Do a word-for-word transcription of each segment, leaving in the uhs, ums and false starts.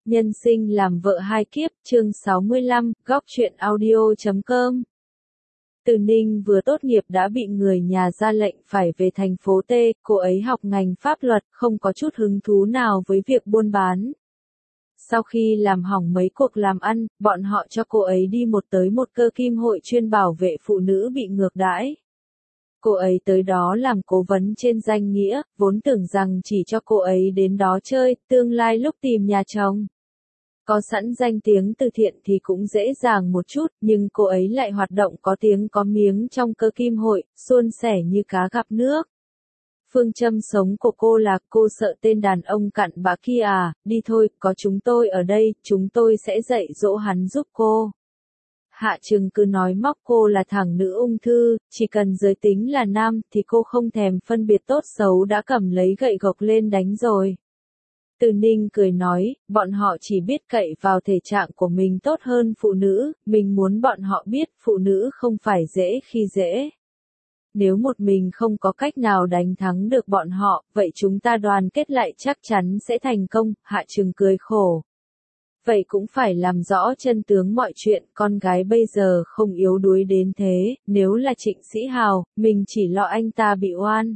Nhân sinh làm vợ hai kiếp, chương sáu mươi lăm, góc truyện audio chấm com. Từ Ninh vừa tốt nghiệp đã bị người nhà ra lệnh phải về thành phố T, cô ấy học ngành pháp luật, không có chút hứng thú nào với việc buôn bán. Sau khi làm hỏng mấy cuộc làm ăn, bọn họ cho cô ấy đi một tới một cơ kim hội chuyên bảo vệ phụ nữ bị ngược đãi. Cô ấy tới đó làm cố vấn trên danh nghĩa, vốn tưởng rằng chỉ cho cô ấy đến đó chơi, tương lai lúc tìm nhà chồng. Có sẵn danh tiếng từ thiện thì cũng dễ dàng một chút, nhưng cô ấy lại hoạt động có tiếng có miếng trong cơ kim hội, suôn sẻ như cá gặp nước. Phương châm sống của cô là cô sợ tên đàn ông cặn bã kia à, đi thôi, có chúng tôi ở đây, chúng tôi sẽ dạy dỗ hắn giúp cô. Hạ Trừng cứ nói móc cô là thằng nữ ung thư, chỉ cần giới tính là nam thì cô không thèm phân biệt tốt xấu đã cầm lấy gậy gộc lên đánh rồi. Từ Ninh cười nói, bọn họ chỉ biết cậy vào thể trạng của mình tốt hơn phụ nữ, mình muốn bọn họ biết phụ nữ không phải dễ khi dễ. Nếu một mình không có cách nào đánh thắng được bọn họ, vậy chúng ta đoàn kết lại chắc chắn sẽ thành công, Hạ Trừng cười khổ. Vậy cũng phải làm rõ chân tướng mọi chuyện, con gái bây giờ không yếu đuối đến thế, nếu là Trịnh Sĩ Hào, mình chỉ lo anh ta bị oan.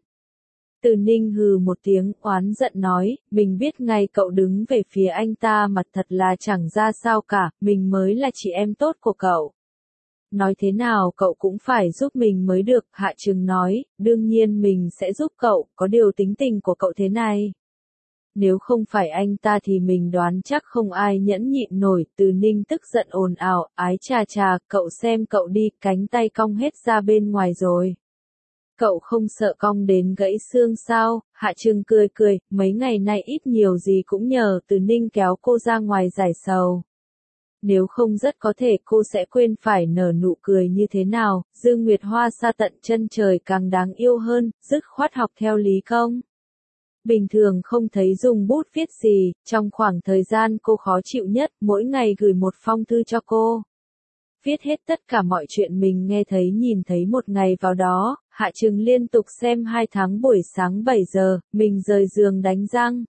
Từ Ninh hừ một tiếng, oán giận nói, mình biết ngay cậu đứng về phía anh ta mặt thật là chẳng ra sao cả, mình mới là chị em tốt của cậu. Nói thế nào cậu cũng phải giúp mình mới được, Hạ Trừng nói, đương nhiên mình sẽ giúp cậu, có điều tính tình của cậu thế này. Nếu không phải anh ta thì mình đoán chắc không ai nhẫn nhịn nổi, Từ Ninh tức giận ồn ào, ái chà chà, cậu xem cậu đi, cánh tay cong hết ra bên ngoài rồi. Cậu không sợ cong đến gãy xương sao? Hạ Trừng cười cười, mấy ngày nay ít nhiều gì cũng nhờ Từ Ninh kéo cô ra ngoài giải sầu. Nếu không rất có thể cô sẽ quên phải nở nụ cười như thế nào, Dương Nguyệt Hoa xa tận chân trời càng đáng yêu hơn, dứt khoát học theo Lý Công. Bình thường không thấy dùng bút viết gì, trong khoảng thời gian cô khó chịu nhất, mỗi ngày gửi một phong thư cho cô. Viết hết tất cả mọi chuyện mình nghe thấy nhìn thấy một ngày vào đó, Hạ Trừng liên tục xem hai tháng buổi sáng bảy giờ, mình rời giường đánh răng.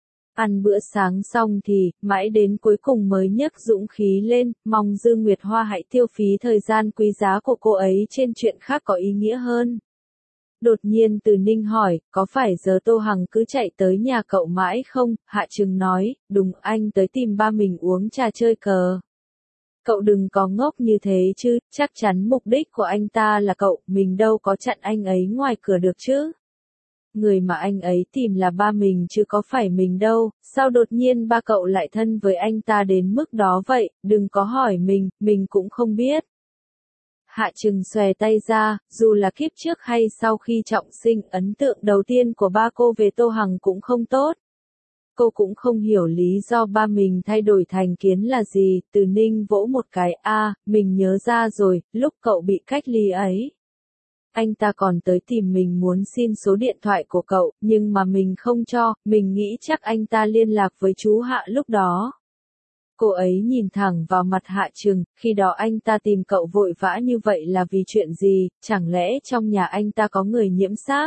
Ăn bữa sáng xong thì, mãi đến cuối cùng mới nhấc dũng khí lên, mong Dương Nguyệt Hoa hãy tiêu phí thời gian quý giá của cô ấy trên chuyện khác có ý nghĩa hơn. Đột nhiên Từ Ninh hỏi, có phải giờ Tô Hằng cứ chạy tới nhà cậu mãi không? Hạ Trừng nói, đúng, anh tới tìm ba mình uống trà chơi cờ. Cậu đừng có ngốc như thế chứ, chắc chắn mục đích của anh ta là cậu, mình đâu có chặn anh ấy ngoài cửa được chứ. Người mà anh ấy tìm là ba mình chứ có phải mình đâu, sao đột nhiên ba cậu lại thân với anh ta đến mức đó vậy, đừng có hỏi mình, mình cũng không biết. Hạ Trừng xòe tay ra, dù là kiếp trước hay sau khi trọng sinh, ấn tượng đầu tiên của ba cô về Tô Hằng cũng không tốt. Cô cũng không hiểu lý do ba mình thay đổi thành kiến là gì, Từ Ninh vỗ một cái, a, mình nhớ ra rồi, lúc cậu bị cách ly ấy. Anh ta còn tới tìm mình muốn xin số điện thoại của cậu, nhưng mà mình không cho, mình nghĩ chắc anh ta liên lạc với chú Hạ lúc đó. Cô ấy nhìn thẳng vào mặt Hạ Trừng, khi đó anh ta tìm cậu vội vã như vậy là vì chuyện gì, chẳng lẽ trong nhà anh ta có người nhiễm xác?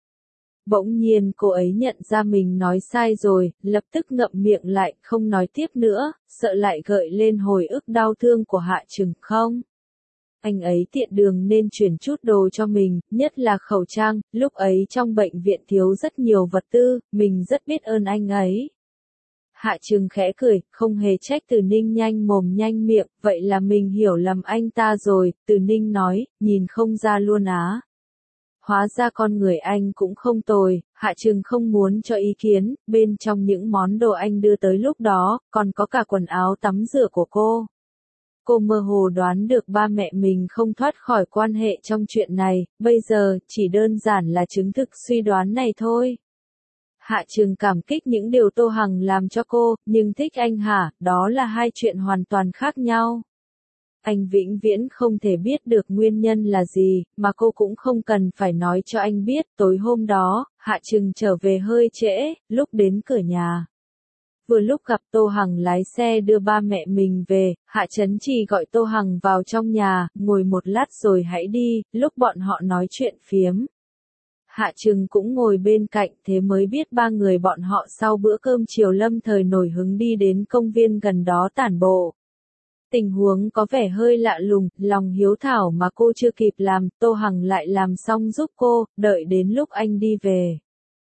Bỗng nhiên cô ấy nhận ra mình nói sai rồi, lập tức ngậm miệng lại, không nói tiếp nữa, sợ lại gợi lên hồi ức đau thương của Hạ Trừng không? Anh ấy tiện đường nên chuyển chút đồ cho mình, nhất là khẩu trang, lúc ấy trong bệnh viện thiếu rất nhiều vật tư, mình rất biết ơn anh ấy. Hạ Trừng khẽ cười, không hề trách Từ Ninh nhanh mồm nhanh miệng, vậy là mình hiểu lầm anh ta rồi, Từ Ninh nói, nhìn không ra luôn á. Hóa ra con người anh cũng không tồi, Hạ Trừng không muốn cho ý kiến, bên trong những món đồ anh đưa tới lúc đó, còn có cả quần áo tắm rửa của cô. Cô mơ hồ đoán được ba mẹ mình không thoát khỏi quan hệ trong chuyện này, bây giờ, chỉ đơn giản là chứng thực suy đoán này thôi. Hạ Trừng cảm kích những điều Tô Hằng làm cho cô, nhưng thích anh hả, đó là hai chuyện hoàn toàn khác nhau. Anh vĩnh viễn không thể biết được nguyên nhân là gì, mà cô cũng không cần phải nói cho anh biết. Tối hôm đó, Hạ Trừng trở về hơi trễ, lúc đến cửa nhà. Vừa lúc gặp Tô Hằng lái xe đưa ba mẹ mình về, Hạ Chấn Trì gọi Tô Hằng vào trong nhà, ngồi một lát rồi hãy đi, lúc bọn họ nói chuyện phiếm. Hạ Trừng cũng ngồi bên cạnh, thế mới biết ba người bọn họ sau bữa cơm chiều lâm thời nổi hứng đi đến công viên gần đó tản bộ. Tình huống có vẻ hơi lạ lùng, lòng hiếu thảo mà cô chưa kịp làm, Tô Hằng lại làm xong giúp cô, đợi đến lúc anh đi về.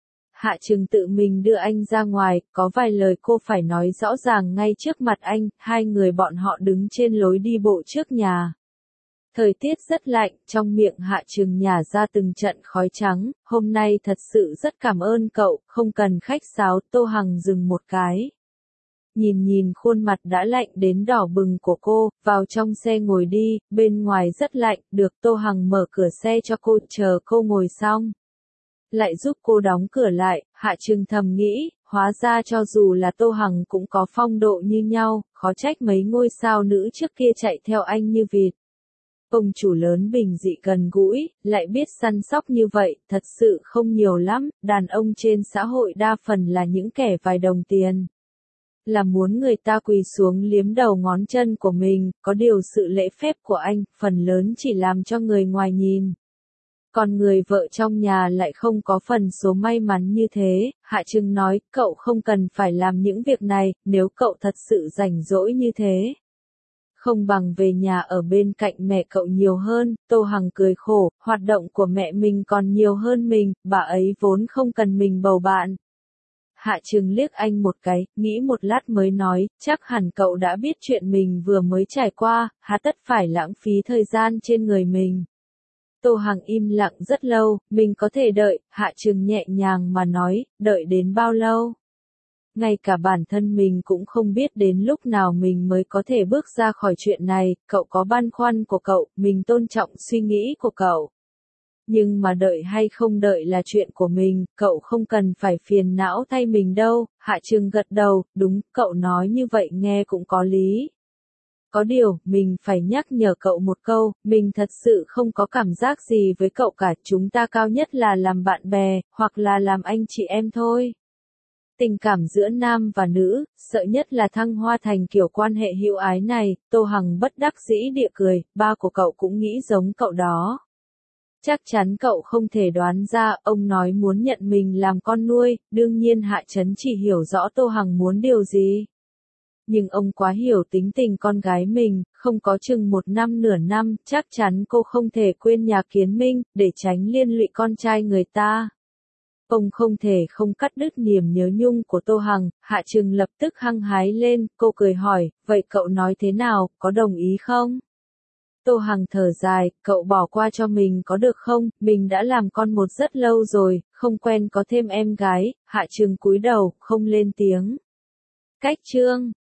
Hạ Trừng tự mình đưa anh ra ngoài, có vài lời cô phải nói rõ ràng ngay trước mặt anh, hai người bọn họ đứng trên lối đi bộ trước nhà. Thời tiết rất lạnh, trong miệng Hạ Trừng nhả ra từng trận khói trắng, hôm nay thật sự rất cảm ơn cậu, không cần khách sáo, Tô Hằng dừng một cái. Nhìn nhìn khuôn mặt đã lạnh đến đỏ bừng của cô, vào trong xe ngồi đi, bên ngoài rất lạnh, được Tô Hằng mở cửa xe cho cô, chờ cô ngồi xong. Lại giúp cô đóng cửa lại, Hạ Trừng thầm nghĩ, hóa ra cho dù là Tô Hằng cũng có phong độ như nhau, khó trách mấy ngôi sao nữ trước kia chạy theo anh như vịt. Ông chủ lớn bình dị gần gũi, lại biết săn sóc như vậy, thật sự không nhiều lắm, đàn ông trên xã hội đa phần là những kẻ vài đồng tiền. Là muốn người ta quỳ xuống liếm đầu ngón chân của mình, có điều sự lễ phép của anh, phần lớn chỉ làm cho người ngoài nhìn. Còn người vợ trong nhà lại không có phần số may mắn như thế, Hạ Trừng nói, cậu không cần phải làm những việc này, nếu cậu thật sự rảnh rỗi như thế. Không bằng về nhà ở bên cạnh mẹ cậu nhiều hơn, Tô Hằng cười khổ, hoạt động của mẹ mình còn nhiều hơn mình, bà ấy vốn không cần mình bầu bạn. Hạ Trừng liếc anh một cái, nghĩ một lát mới nói, chắc hẳn cậu đã biết chuyện mình vừa mới trải qua, há tất phải lãng phí thời gian trên người mình. Tô Hằng im lặng rất lâu, mình có thể đợi, Hạ Trừng nhẹ nhàng mà nói, đợi đến bao lâu? Ngay cả bản thân mình cũng không biết đến lúc nào mình mới có thể bước ra khỏi chuyện này, cậu có băn khoăn của cậu, mình tôn trọng suy nghĩ của cậu. Nhưng mà đợi hay không đợi là chuyện của mình, cậu không cần phải phiền não thay mình đâu, Hạ Trừng gật đầu, đúng, cậu nói như vậy nghe cũng có lý. Có điều, mình phải nhắc nhở cậu một câu, mình thật sự không có cảm giác gì với cậu cả, chúng ta cao nhất là làm bạn bè, hoặc là làm anh chị em thôi. Tình cảm giữa nam và nữ, sợ nhất là thăng hoa thành kiểu quan hệ hữu ái này, Tô Hằng bất đắc dĩ địa cười, ba của cậu cũng nghĩ giống cậu đó. Chắc chắn cậu không thể đoán ra, ông nói muốn nhận mình làm con nuôi, đương nhiên Hạ Trấn chỉ hiểu rõ Tô Hằng muốn điều gì. Nhưng ông quá hiểu tính tình con gái mình, không có chừng một năm nửa năm, chắc chắn cô không thể quên nhà Kiến Minh, để tránh liên lụy con trai người ta. Ông không thể không cắt đứt niềm nhớ nhung của Tô Hằng, Hạ Trừng lập tức hăng hái lên, cô cười hỏi, vậy cậu nói thế nào, có đồng ý không? Tô Hằng thở dài, cậu bỏ qua cho mình có được không, mình đã làm con một rất lâu rồi, không quen có thêm em gái, Hạ Trừng cúi đầu, không lên tiếng. Cách chương